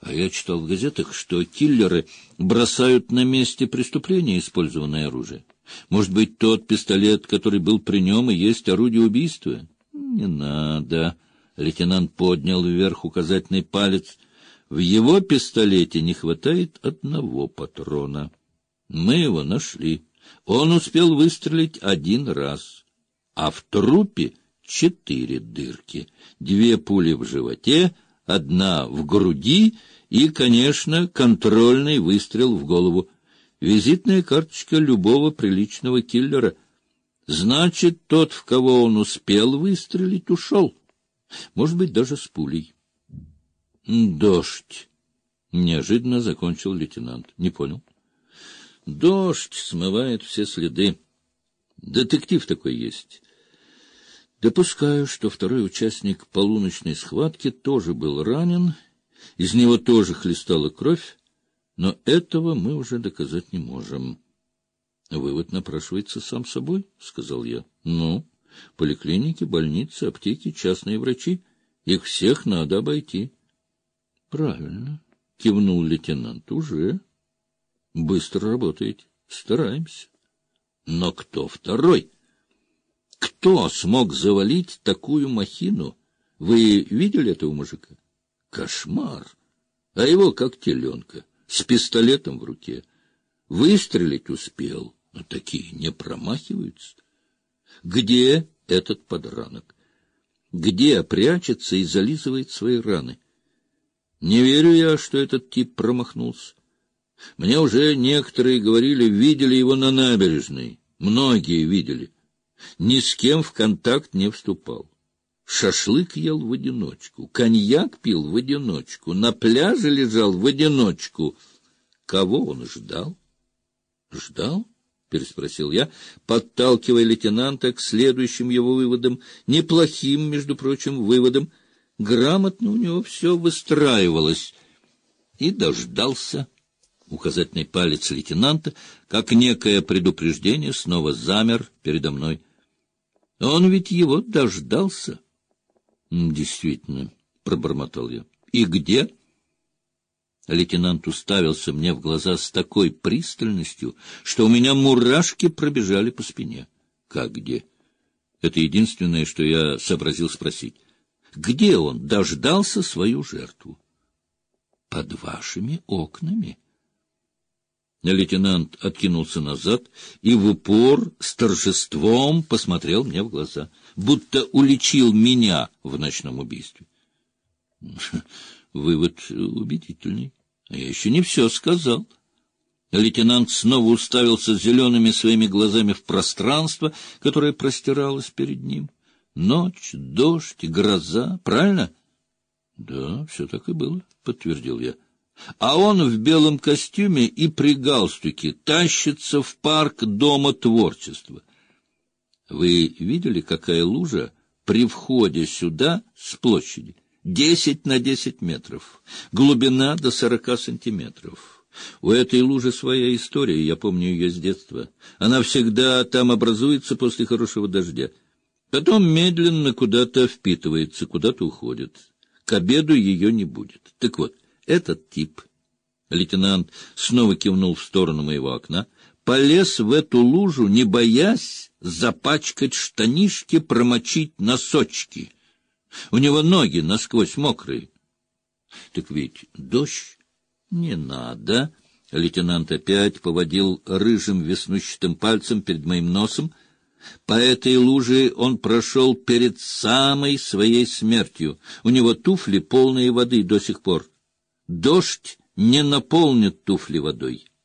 А я читал в газетах, что киллеры бросают на месте преступления использованное оружие. Может быть, тот пистолет, который был при нем, и есть орудие убийства? Не надо. Лейтенант поднял вверх указательный палец. В его пистолете не хватает одного патрона. Мы его нашли. Он успел выстрелить 1 раз, а в трупе 4 дырки. 2 пули в животе, 1 в груди и, конечно, контрольный выстрел в голову. Визитная карточка любого приличного киллера. Значит, тот, в кого он успел выстрелить, ушел. Может быть, даже с пулей. Дождь. Неожиданно закончил лейтенант. Не понял. Дождь смывает все следы. Детектив такой есть. Допускаю, что второй участник полуночной схватки тоже был ранен, из него тоже хлестала кровь, но этого мы уже доказать не можем. Вывод напрашивается сам собой, — сказал я. Ну, поликлиники, больницы, аптеки, частные врачи. Их всех надо обойти. Правильно, — кивнул лейтенант. Уже. Быстро работаете. Стараемся. Но кто второй? Кто смог завалить такую махину? Вы видели этого мужика? Кошмар. А его как теленка, с пистолетом в руке. Выстрелить успел, но такие не промахиваются. Где этот подранок? Где прячется и зализывает свои раны? Не верю я, что этот тип промахнулся. Мне уже некоторые говорили, видели его на набережной. Многие видели. Ни с кем в контакт не вступал. Шашлык ел в одиночку, коньяк пил в одиночку, на пляже лежал в одиночку. Кого он ждал? Ждал? — переспросил я, подталкивая лейтенанта к следующим его выводам, неплохим, между прочим, выводам. Грамотно у него все выстраивалось. И дождался. Указательный палец лейтенанта, как некое предупреждение, снова замер передо мной. Он ведь его дождался. Действительно, — пробормотал я. И где? Лейтенант уставился мне в глаза с такой пристальностью, что у меня мурашки пробежали по спине. Как где? Это единственное, что я сообразил спросить. Где он дождался свою жертву? Под вашими окнами. Лейтенант откинулся назад и в упор с торжеством посмотрел мне в глаза, будто уличил меня в ночном убийстве. Вывод убедительный. А я еще не все сказал. Лейтенант снова уставился зелеными своими глазами в пространство, которое простиралось перед ним. Ночь, дождь, гроза. Правильно? — Да, все так и было, — подтвердил я. А он в белом костюме и при галстуке тащится в парк Дома творчества. Вы видели, какая лужа при входе сюда с площади? 10 на 10 метров. Глубина до 40 сантиметров. У этой лужи своя история, я помню ее с детства. Она всегда там образуется после хорошего дождя. Потом медленно куда-то впитывается, куда-то уходит. К обеду ее не будет. Так вот, этот тип, лейтенант снова кивнул в сторону моего окна, полез в эту лужу, не боясь запачкать штанишки, промочить носочки. У него ноги насквозь мокрые. Так ведь дождь? Не надо. Лейтенант опять поводил рыжим веснущатым пальцем перед моим носом. По этой луже он прошел перед самой своей смертью. У него туфли полные воды до сих пор. Дождь не наполнит туфли водой.